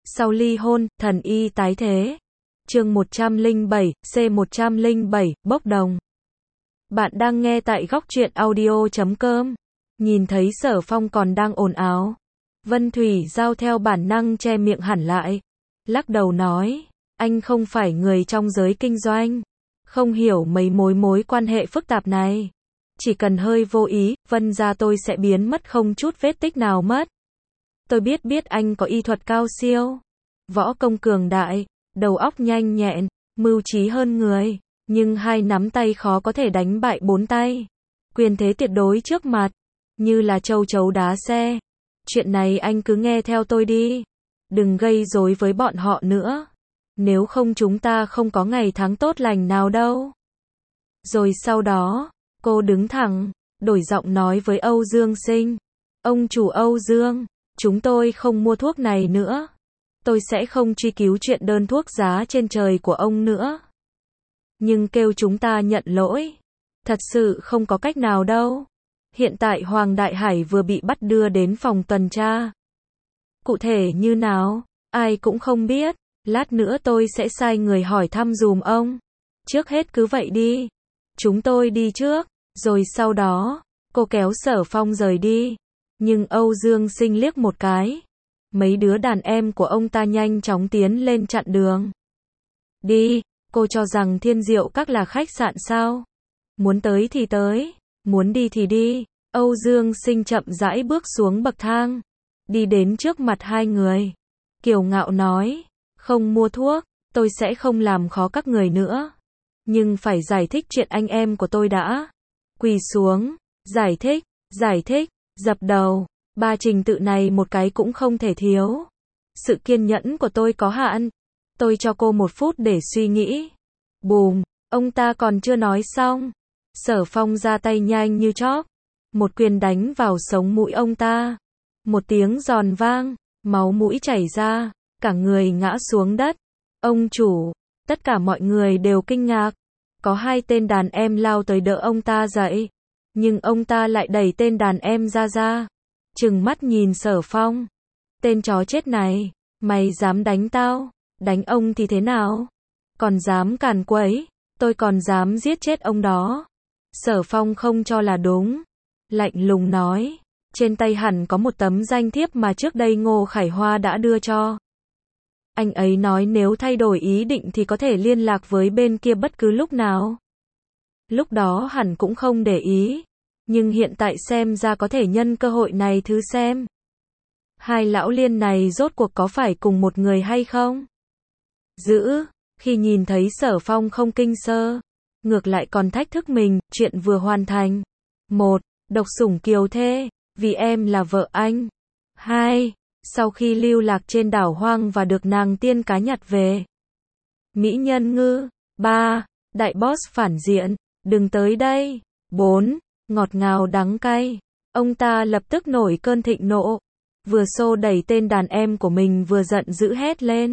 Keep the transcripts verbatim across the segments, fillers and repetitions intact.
Sau ly hôn, thần y tái thế. Chương một trăm lẻ bảy, C một trăm lẻ bảy, bốc đồng. Bạn đang nghe tại góc truyện audio chấm com. Nhìn thấy Sở Phong còn đang ồn ào, Vân Thủy Giao theo bản năng che miệng hẳn lại, lắc đầu nói, anh không phải người trong giới kinh doanh, không hiểu mấy mối mối quan hệ phức tạp này. Chỉ cần hơi vô ý, Vân gia tôi sẽ biến mất không chút vết tích nào mất. Tôi biết biết anh có y thuật cao siêu, võ công cường đại, đầu óc nhanh nhẹn, mưu trí hơn người, nhưng hai nắm tay khó có thể đánh bại bốn tay. Quyền thế tuyệt đối trước mặt, như là châu chấu đá xe. Chuyện này anh cứ nghe theo tôi đi, đừng gây rối với bọn họ nữa, nếu không chúng ta không có ngày tháng tốt lành nào đâu. Rồi sau đó, cô đứng thẳng, đổi giọng nói với Âu Dương Sinh. Ông chủ Âu Dương, chúng tôi không mua thuốc này nữa. Tôi sẽ không truy cứu chuyện đơn thuốc giá trên trời của ông nữa. Nhưng kêu chúng ta nhận lỗi, thật sự không có cách nào đâu. Hiện tại Hoàng Đại Hải vừa bị bắt đưa đến phòng tuần tra. Cụ thể như nào, ai cũng không biết. Lát nữa tôi sẽ sai người hỏi thăm dùm ông. Trước hết cứ vậy đi. Chúng tôi đi trước. Rồi sau đó, cô kéo Sở Phong rời đi. Nhưng Âu Dương Sinh liếc một cái. Mấy đứa đàn em của ông ta nhanh chóng tiến lên chặn đường. Đi, cô cho rằng Thiên Diệu Các là khách sạn sao? Muốn tới thì tới, muốn đi thì đi. Âu Dương Sinh chậm rãi bước xuống bậc thang, đi đến trước mặt hai người. Kiều ngạo nói, không mua thuốc, tôi sẽ không làm khó các người nữa. Nhưng phải giải thích chuyện anh em của tôi đã. Quỳ xuống, giải thích, giải thích, dập đầu. Ba trình tự này một cái cũng không thể thiếu. Sự kiên nhẫn của tôi có hạn. Tôi cho cô một phút để suy nghĩ. Bùm, ông ta còn chưa nói xong. Sở Phong ra tay nhanh như chóp. Một quyền đánh vào sống mũi ông ta. Một tiếng giòn vang, máu mũi chảy ra, cả người ngã xuống đất. Ông chủ, tất cả mọi người đều kinh ngạc. Có hai tên đàn em lao tới đỡ ông ta dậy. Nhưng ông ta lại đẩy tên đàn em ra ra. Trừng mắt nhìn Sở Phong. Tên chó chết này, mày dám đánh tao, đánh ông thì thế nào? Còn dám càn quấy, tôi còn dám giết chết ông đó. Sở Phong không cho là đúng. Lạnh lùng nói, trên tay hẳn có một tấm danh thiếp mà trước đây Ngô Khải Hoa đã đưa cho. Anh ấy nói nếu thay đổi ý định thì có thể liên lạc với bên kia bất cứ lúc nào. Lúc đó hẳn cũng không để ý. Nhưng hiện tại xem ra có thể nhân cơ hội này thứ xem. Hai lão liên này rốt cuộc có phải cùng một người hay không? Giữ, khi nhìn thấy Sở Phong không kinh sơ, ngược lại còn thách thức mình, chuyện vừa hoàn thành. Một, độc sủng kiều thê, vì em là vợ anh. Hai, sau khi lưu lạc trên đảo hoang và được nàng tiên cá nhặt về. Mỹ nhân ngư. Ba, đại boss phản diện, đừng tới đây. Bốn, ngọt ngào đắng cay. Ông ta lập tức nổi cơn thịnh nộ, vừa xô đẩy tên đàn em của mình vừa giận dữ hét lên.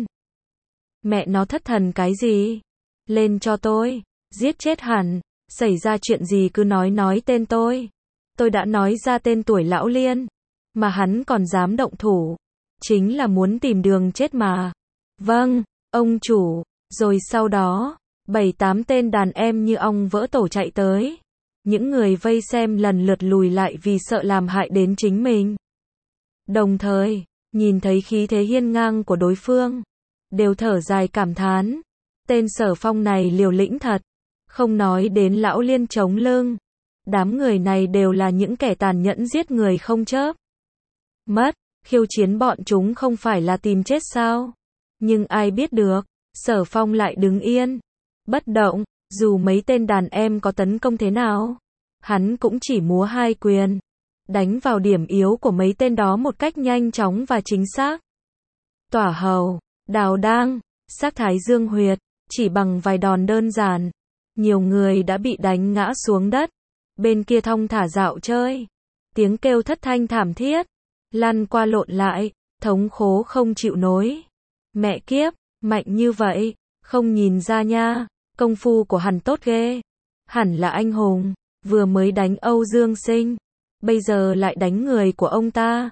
Mẹ nó thất thần cái gì? Lên cho tôi, giết chết hẳn, xảy ra chuyện gì cứ nói nói tên tôi. Tôi đã nói ra tên tuổi lão liên, mà hắn còn dám động thủ, chính là muốn tìm đường chết mà. Vâng, ông chủ. Rồi sau đó, bảy tám tên đàn em như ong vỡ tổ chạy tới. Những người vây xem lần lượt lùi lại vì sợ làm hại đến chính mình. Đồng thời, nhìn thấy khí thế hiên ngang của đối phương, đều thở dài cảm thán. Tên Sở Phong này liều lĩnh thật, không nói đến lão liên chống lưng. Đám người này đều là những kẻ tàn nhẫn giết người không chớp mất, khiêu chiến bọn chúng không phải là tìm chết sao? Nhưng ai biết được, Sở Phong lại đứng yên, bất động. Dù mấy tên đàn em có tấn công thế nào, hắn cũng chỉ múa hai quyền, đánh vào điểm yếu của mấy tên đó một cách nhanh chóng và chính xác. Tỏa hầu, đào đang, sắc thái dương huyệt, chỉ bằng vài đòn đơn giản, nhiều người đã bị đánh ngã xuống đất. Bên kia thong thả dạo chơi, tiếng kêu thất thanh thảm thiết, lăn qua lộn lại, thống khổ không chịu nổi. Mẹ kiếp, mạnh như vậy, không nhìn ra nha. Công phu của hắn tốt ghê. Hẳn là anh hùng, vừa mới đánh Âu Dương Sinh, bây giờ lại đánh người của ông ta.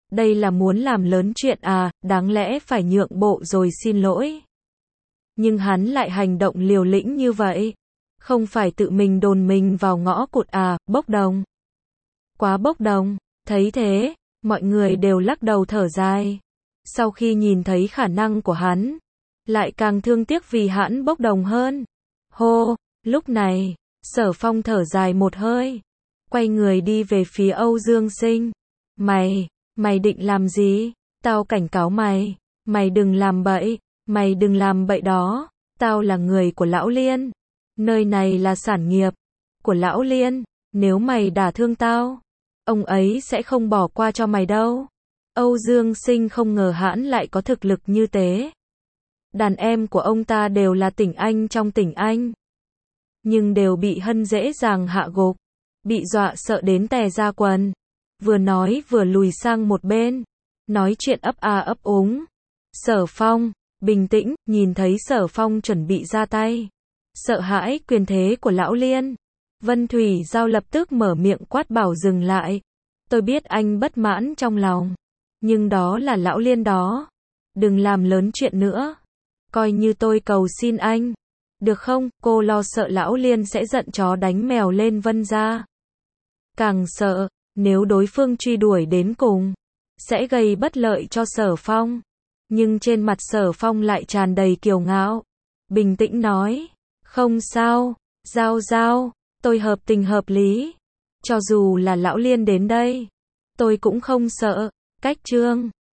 Đây là muốn làm lớn chuyện à, đáng lẽ phải nhượng bộ rồi xin lỗi. Nhưng hắn lại hành động liều lĩnh như vậy. Không phải tự mình đồn mình vào ngõ cụt à, bốc đồng. Quá bốc đồng, thấy thế, mọi người đều lắc đầu thở dài. Sau khi nhìn thấy khả năng của hắn, lại càng thương tiếc vì hắn bốc đồng hơn. Hô, lúc này, Sở Phong thở dài một hơi, quay người đi về phía Âu Dương Sinh. Mày, mày định làm gì? Tao cảnh cáo mày, mày đừng làm bậy, mày đừng làm bậy đó. Tao là người của Lão Liên, nơi này là sản nghiệp của Lão Liên, nếu mày đả thương tao, ông ấy sẽ không bỏ qua cho mày đâu. Âu Dương Sinh không ngờ hắn lại có thực lực như thế. Đàn em của ông ta đều là tỉnh Anh trong tỉnh Anh, nhưng đều bị Hân dễ dàng hạ gục, bị dọa sợ đến tè ra quần. Vừa nói vừa lùi sang một bên, nói chuyện ấp a ấp úng. Sở Phong, bình tĩnh, nhìn thấy Sở Phong chuẩn bị ra tay. Sợ hãi quyền thế của Lão Liên, Vân Thủy Giao lập tức mở miệng quát bảo dừng lại. Tôi biết anh bất mãn trong lòng, nhưng đó là Lão Liên đó. Đừng làm lớn chuyện nữa. Coi như tôi cầu xin anh. Được không? Cô lo sợ Lão Liên sẽ giận chó đánh mèo lên Vân gia. Càng sợ, nếu đối phương truy đuổi đến cùng, sẽ gây bất lợi cho Sở Phong. Nhưng trên mặt Sở Phong lại tràn đầy kiêu ngạo. Bình tĩnh nói, không sao, Giao Giao, tôi hợp tình hợp lý. Cho dù là Lão Liên đến đây, tôi cũng không sợ. Cách chương